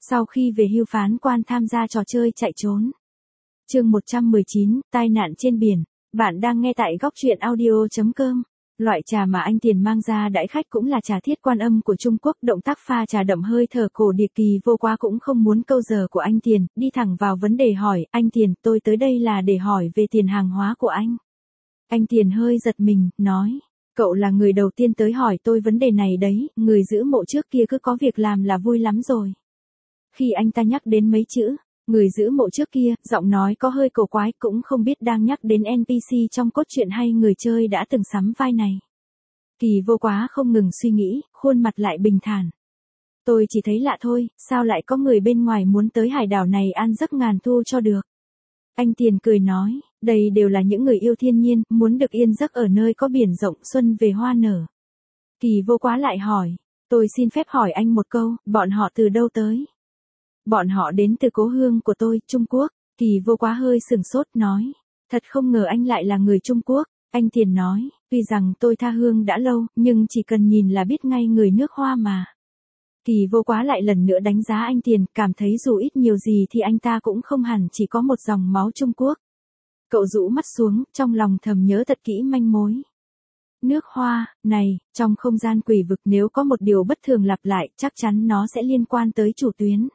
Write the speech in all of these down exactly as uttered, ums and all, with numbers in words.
Sau khi về hưu phán quan tham gia trò chơi chạy trốn. Chương một trăm mười chín, tai nạn trên biển. Bạn đang nghe tại góc truyện audio chấm com. Loại trà mà anh Tiền mang ra đãi khách cũng là trà Thiết Quan Âm của Trung Quốc, động tác pha trà đậm hơi thở cổ điển. Kỳ Vô Quá cũng không muốn câu giờ của anh Tiền, đi thẳng vào vấn đề hỏi, anh Tiền, tôi tới đây là để hỏi về tiền hàng hóa của anh. Anh Tiền hơi giật mình, nói, cậu là người đầu tiên tới hỏi tôi vấn đề này đấy, người giữ mộ trước kia cứ có việc làm là vui lắm rồi. Khi anh ta nhắc đến mấy chữ, người giữ mộ trước kia, giọng nói có hơi cổ quái, cũng không biết đang nhắc đến en pê xê trong cốt truyện hay người chơi đã từng sắm vai này. Kỳ Vô Quá không ngừng suy nghĩ, khuôn mặt lại bình thản. Tôi chỉ thấy lạ thôi, sao lại có người bên ngoài muốn tới hải đảo này an giấc ngàn thu cho được. Anh Tiền cười nói, đây đều là những người yêu thiên nhiên, muốn được yên giấc ở nơi có biển rộng xuân về hoa nở. Kỳ Vô Quá lại hỏi, tôi xin phép hỏi anh một câu, bọn họ từ đâu tới? Bọn họ đến từ cố hương của tôi, Trung Quốc. Kỳ Vô Quá hơi sửng sốt nói, thật không ngờ anh lại là người Trung Quốc. Anh Tiền nói, tuy rằng tôi tha hương đã lâu, nhưng chỉ cần nhìn là biết ngay người nước Hoa mà. Kỳ Vô Quá lại lần nữa đánh giá anh Tiền, cảm thấy dù ít nhiều gì thì anh ta cũng không hẳn chỉ có một dòng máu Trung Quốc. Cậu rũ mắt xuống, trong lòng thầm nhớ thật kỹ manh mối. Nước Hoa, này, trong không gian quỷ vực nếu có một điều bất thường lặp lại, chắc chắn nó sẽ liên quan tới chủ tuyến.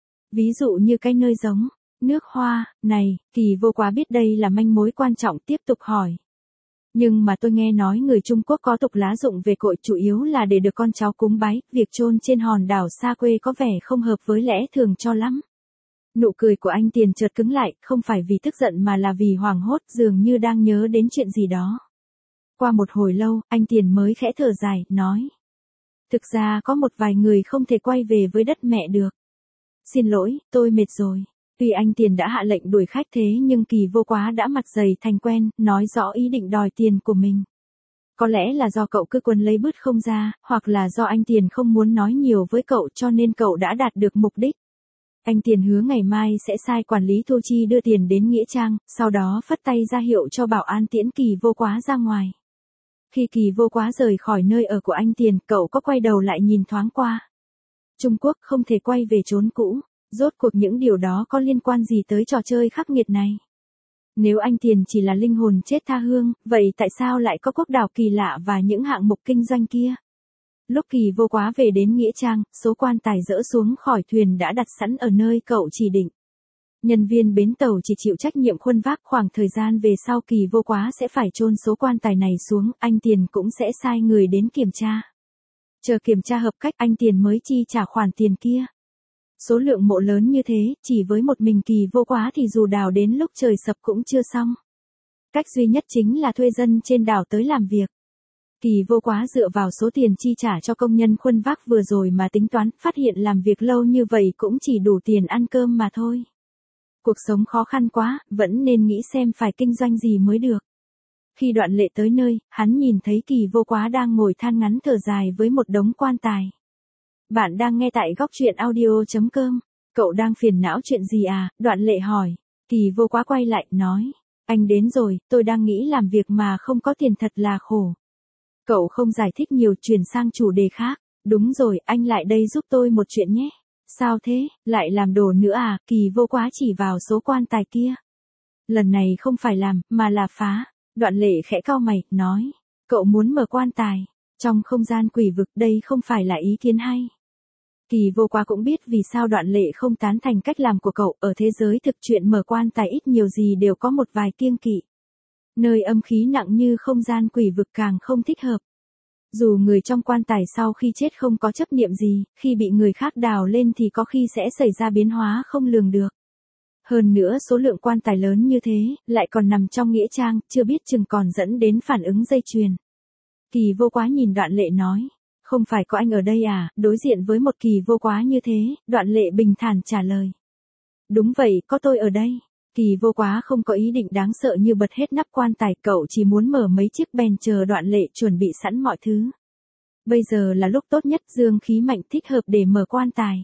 Ví dụ như cái nơi giống, nước Hoa, này, Kỳ Vô Quá biết đây là manh mối quan trọng, tiếp tục hỏi. Nhưng mà tôi nghe nói người Trung Quốc có tục lá dụng về cội chủ yếu là để được con cháu cúng bái, việc chôn trên hòn đảo xa quê có vẻ không hợp với lẽ thường cho lắm. Nụ cười của anh Tiền chợt cứng lại, không phải vì tức giận mà là vì hoảng hốt, dường như đang nhớ đến chuyện gì đó. Qua một hồi lâu, anh Tiền mới khẽ thở dài, nói. Thực ra có một vài người không thể quay về với đất mẹ được. Xin lỗi, tôi mệt rồi. Tuy anh Tiền đã hạ lệnh đuổi khách thế nhưng Kỳ Vô Quá đã mặt dày thành quen, nói rõ ý định đòi tiền của mình. Có lẽ là do cậu cứ quấn lấy bứt không ra, hoặc là do anh Tiền không muốn nói nhiều với cậu cho nên cậu đã đạt được mục đích. Anh Tiền hứa ngày mai sẽ sai quản lý Thu Chi đưa tiền đến Nghĩa Trang, sau đó phất tay ra hiệu cho bảo an tiễn Kỳ Vô Quá ra ngoài. Khi Kỳ Vô Quá rời khỏi nơi ở của anh Tiền, cậu có quay đầu lại nhìn thoáng qua. Trung Quốc không thể quay về chốn cũ, rốt cuộc những điều đó có liên quan gì tới trò chơi khắc nghiệt này? Nếu anh Tiền chỉ là linh hồn chết tha hương, vậy tại sao lại có quốc đảo kỳ lạ và những hạng mục kinh doanh kia? Lúc Kỳ Vô Quá về đến Nghĩa Trang, số quan tài dỡ xuống khỏi thuyền đã đặt sẵn ở nơi cậu chỉ định. Nhân viên bến tàu chỉ chịu trách nhiệm khuân vác, khoảng thời gian về sau Kỳ Vô Quá sẽ phải chôn số quan tài này xuống, anh Tiền cũng sẽ sai người đến kiểm tra. Chờ kiểm tra hợp cách anh Tiền mới chi trả khoản tiền kia. Số lượng mộ lớn như thế, chỉ với một mình Kỳ Vô Quá thì dù đào đến lúc trời sập cũng chưa xong. Cách duy nhất chính là thuê dân trên đảo tới làm việc. Kỳ Vô Quá dựa vào số tiền chi trả cho công nhân khuân vác vừa rồi mà tính toán, phát hiện làm việc lâu như vậy cũng chỉ đủ tiền ăn cơm mà thôi. Cuộc sống khó khăn quá, vẫn nên nghĩ xem phải kinh doanh gì mới được. Khi Đoạn Lệ tới nơi, hắn nhìn thấy Kỳ Vô Quá đang ngồi than ngắn thở dài với một đống quan tài. Bạn đang nghe tại góc truyện audio chấm com. Cậu đang phiền não chuyện gì à? Đoạn Lệ hỏi. Kỳ Vô Quá quay lại, nói. Anh đến rồi, tôi đang nghĩ làm việc mà không có tiền thật là khổ. Cậu không giải thích nhiều, chuyển sang chủ đề khác. Đúng rồi, anh lại đây giúp tôi một chuyện nhé. Sao thế, lại làm đồ nữa à? Kỳ Vô Quá chỉ vào số quan tài kia. Lần này không phải làm, mà là phá. Đoạn Lệ khẽ cau mày, nói. Cậu muốn mở quan tài. Trong không gian quỷ vực đây không phải là ý kiến hay. Kỳ Vô Quá cũng biết vì sao Đoạn Lệ không tán thành cách làm của cậu, ở thế giới thực chuyện mở quan tài ít nhiều gì đều có một vài kiêng kỵ. Nơi âm khí nặng như không gian quỷ vực càng không thích hợp. Dù người trong quan tài sau khi chết không có chấp niệm gì, khi bị người khác đào lên thì có khi sẽ xảy ra biến hóa không lường được. Hơn nữa số lượng quan tài lớn như thế, lại còn nằm trong Nghĩa Trang, chưa biết chừng còn dẫn đến phản ứng dây chuyền. Kỳ Vô Quá nhìn Đoạn Lệ nói. Không phải có anh ở đây à? Đối diện với một Kỳ Vô Quá như thế, Đoạn Lệ bình thản trả lời. Đúng vậy, có tôi ở đây. Kỳ Vô Quá không có ý định đáng sợ như bật hết nắp quan tài, cậu chỉ muốn mở mấy chiếc bèn chờ Đoạn Lệ chuẩn bị sẵn mọi thứ. Bây giờ là lúc tốt nhất, dương khí mạnh thích hợp để mở quan tài.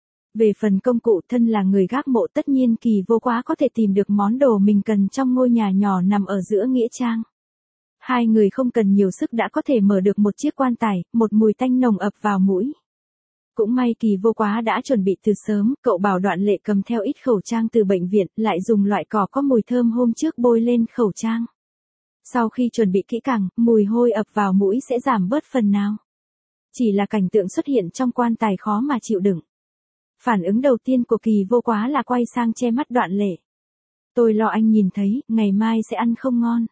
Về phần công cụ, thân là người gác mộ, tất nhiên Kỳ Vô Quá có thể tìm được món đồ mình cần trong ngôi nhà nhỏ nằm ở giữa Nghĩa Trang. Hai người không cần nhiều sức đã có thể mở được một chiếc quan tài, một mùi tanh nồng ập vào mũi. Cũng may Kỳ Vô Quá đã chuẩn bị từ sớm, cậu bảo Đoạn Lệ cầm theo ít khẩu trang từ bệnh viện, lại dùng loại cỏ có mùi thơm hôm trước bôi lên khẩu trang. Sau khi chuẩn bị kỹ càng, mùi hôi ập vào mũi sẽ giảm bớt phần nào. Chỉ là cảnh tượng xuất hiện trong quan tài khó mà chịu đựng. Phản ứng đầu tiên của Kỳ Vô Quá là quay sang che mắt Đoạn Lệ. Tôi lo anh nhìn thấy, ngày mai sẽ ăn không ngon.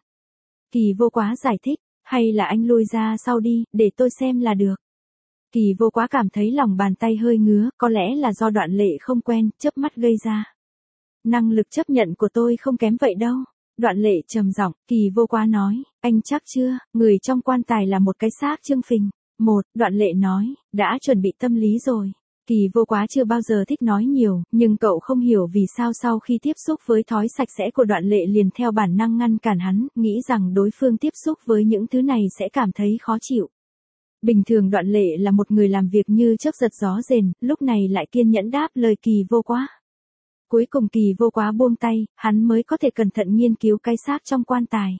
Kỳ Vô Quá giải thích, hay là anh lui ra sau đi, để tôi xem là được. Kỳ Vô Quá cảm thấy lòng bàn tay hơi ngứa, có lẽ là do Đoạn Lệ không quen, chớp mắt gây ra. Năng lực chấp nhận của tôi không kém vậy đâu. Đoạn Lệ trầm giọng, Kỳ Vô Quá nói, anh chắc chưa, người trong quan tài là một cái xác trương phình. Một, Đoạn Lệ nói, đã chuẩn bị tâm lý rồi. Kỳ Vô Quá chưa bao giờ thích nói nhiều, nhưng cậu không hiểu vì sao sau khi tiếp xúc với thói sạch sẽ của Đoạn Lệ liền theo bản năng ngăn cản hắn, nghĩ rằng đối phương tiếp xúc với những thứ này sẽ cảm thấy khó chịu. Bình thường Đoạn Lệ là một người làm việc như chớp giật gió rền, lúc này lại kiên nhẫn đáp lời Kỳ Vô Quá. Cuối cùng Kỳ Vô Quá buông tay, hắn mới có thể cẩn thận nghiên cứu cái xác trong quan tài.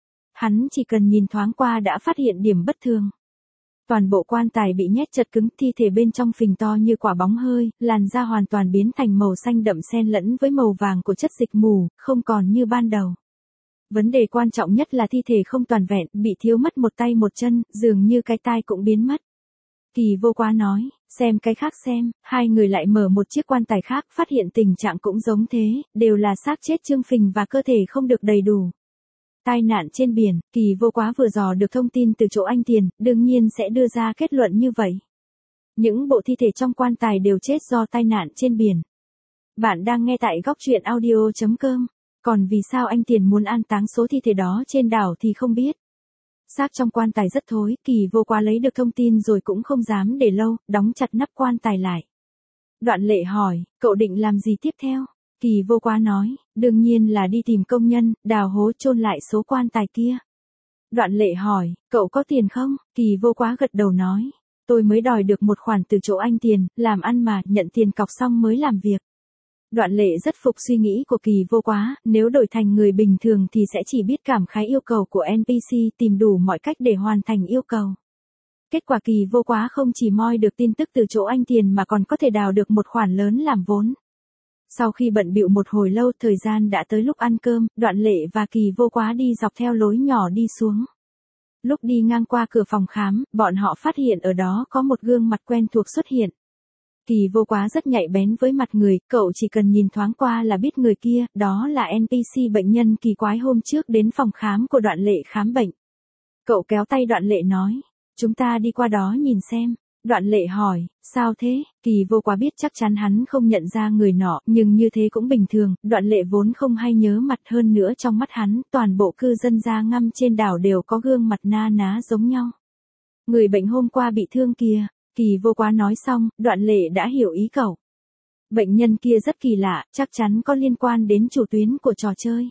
Hắn chỉ cần nhìn thoáng qua đã phát hiện điểm bất thường. Toàn bộ quan tài bị nhét chật cứng, thi thể bên trong phình to như quả bóng hơi, làn da hoàn toàn biến thành màu xanh đậm xen lẫn với màu vàng của chất dịch mù, không còn như ban đầu. Vấn đề quan trọng nhất là thi thể không toàn vẹn, bị thiếu mất một tay một chân, dường như cái tai cũng biến mất. Kỳ Vô Quá nói, xem cái khác xem, hai người lại mở một chiếc quan tài khác, phát hiện tình trạng cũng giống thế, đều là xác chết trương phình và cơ thể không được đầy đủ. Tai nạn trên biển, Kỳ Vô Quá vừa dò được thông tin từ chỗ anh Tiền, đương nhiên sẽ đưa ra kết luận như vậy. Những bộ thi thể trong quan tài đều chết do tai nạn trên biển. Bạn đang nghe tại góc truyện audio chấm com. Còn vì sao anh Tiền muốn an táng số thi thể đó trên đảo thì không biết. Xác trong quan tài rất thối, Kỳ Vô Quá lấy được thông tin rồi cũng không dám để lâu, đóng chặt nắp quan tài lại. Đoạn Lệ hỏi, cậu định làm gì tiếp theo? Kỳ Vô Quá nói, đương nhiên là đi tìm công nhân, đào hố chôn lại số quan tài kia. Đoạn Lệ hỏi, cậu có tiền không? Kỳ Vô Quá gật đầu nói, tôi mới đòi được một khoản từ chỗ anh Tiền, làm ăn mà, nhận tiền cọc xong mới làm việc. Đoạn Lệ rất phục suy nghĩ của Kỳ Vô Quá, nếu đổi thành người bình thường thì sẽ chỉ biết cảm khái yêu cầu của en pê xê, tìm đủ mọi cách để hoàn thành yêu cầu. Kết quả Kỳ Vô Quá không chỉ moi được tin tức từ chỗ anh Tiền mà còn có thể đào được một khoản lớn làm vốn. Sau khi bận bịu một hồi lâu, thời gian đã tới lúc ăn cơm, Đoạn Lệ và Kỳ Vô Quá đi dọc theo lối nhỏ đi xuống. Lúc đi ngang qua cửa phòng khám, bọn họ phát hiện ở đó có một gương mặt quen thuộc xuất hiện. Kỳ Vô Quá rất nhạy bén với mặt người, cậu chỉ cần nhìn thoáng qua là biết người kia, đó là en pê xê bệnh nhân kỳ quái hôm trước đến phòng khám của Đoạn Lệ khám bệnh. Cậu kéo tay Đoạn Lệ nói, chúng ta đi qua đó nhìn xem. Đoạn Lệ hỏi, sao thế? Kỳ Vô Quá biết chắc chắn hắn không nhận ra người nọ, nhưng như thế cũng bình thường, Đoạn Lệ vốn không hay nhớ mặt, hơn nữa trong mắt hắn, toàn bộ cư dân da ngăm trên đảo đều có gương mặt na ná giống nhau. Người bệnh hôm qua bị thương kìa. Kỳ Vô Quá nói xong, Đoạn Lệ đã hiểu ý cậu. Bệnh nhân kia rất kỳ lạ, chắc chắn có liên quan đến chủ tuyến của trò chơi.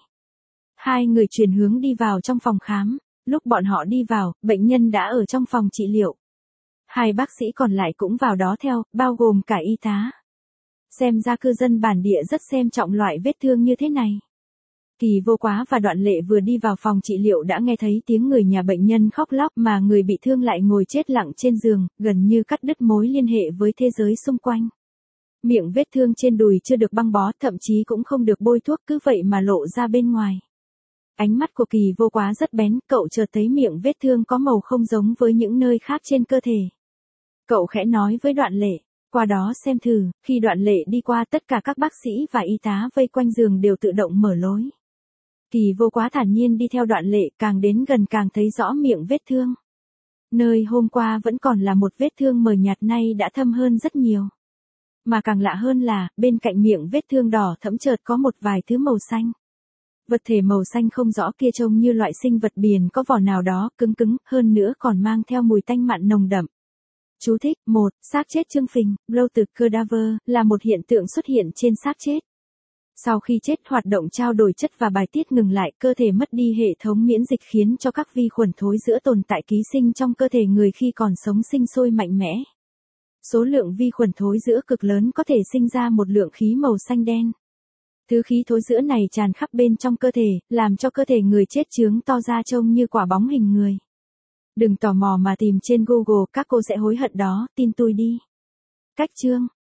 Hai người chuyển hướng đi vào trong phòng khám. Lúc bọn họ đi vào, bệnh nhân đã ở trong phòng trị liệu. Hai bác sĩ còn lại cũng vào đó theo, bao gồm cả y tá. Xem ra cư dân bản địa rất xem trọng loại vết thương như thế này. Kỳ Vô Quá và Đoạn Lệ vừa đi vào phòng trị liệu đã nghe thấy tiếng người nhà bệnh nhân khóc lóc, mà người bị thương lại ngồi chết lặng trên giường, gần như cắt đứt mối liên hệ với thế giới xung quanh. Miệng vết thương trên đùi chưa được băng bó, thậm chí cũng không được bôi thuốc, cứ vậy mà lộ ra bên ngoài. Ánh mắt của Kỳ Vô Quá rất bén, cậu chợt thấy miệng vết thương có màu không giống với những nơi khác trên cơ thể. Cậu khẽ nói với Đoạn Lệ, qua đó xem thử. Khi Đoạn Lệ đi qua, tất cả các bác sĩ và y tá vây quanh giường đều tự động mở lối. Kỳ Vô Quá thản nhiên đi theo Đoạn Lệ, càng đến gần càng thấy rõ miệng vết thương. Nơi hôm qua vẫn còn là một vết thương mờ nhạt nay đã thâm hơn rất nhiều. Mà càng lạ hơn là, bên cạnh miệng vết thương đỏ thẫm chợt có một vài thứ màu xanh. Vật thể màu xanh không rõ kia trông như loại sinh vật biển có vỏ nào đó, cứng cứng, hơn nữa còn mang theo mùi tanh mặn nồng đậm. Chú thích, một, xác chết trương phình, bloated cadaver, là một hiện tượng xuất hiện trên xác chết. Sau khi chết, hoạt động trao đổi chất và bài tiết ngừng lại, cơ thể mất đi hệ thống miễn dịch khiến cho các vi khuẩn thối rữa tồn tại ký sinh trong cơ thể người khi còn sống sinh sôi mạnh mẽ. Số lượng vi khuẩn thối rữa cực lớn có thể sinh ra một lượng khí màu xanh đen. Thứ khí thối rữa này tràn khắp bên trong cơ thể, làm cho cơ thể người chết chướng to ra trông như quả bóng hình người. Đừng tò mò mà tìm trên Google, các cô sẽ hối hận đó, tin tôi đi. Cách chương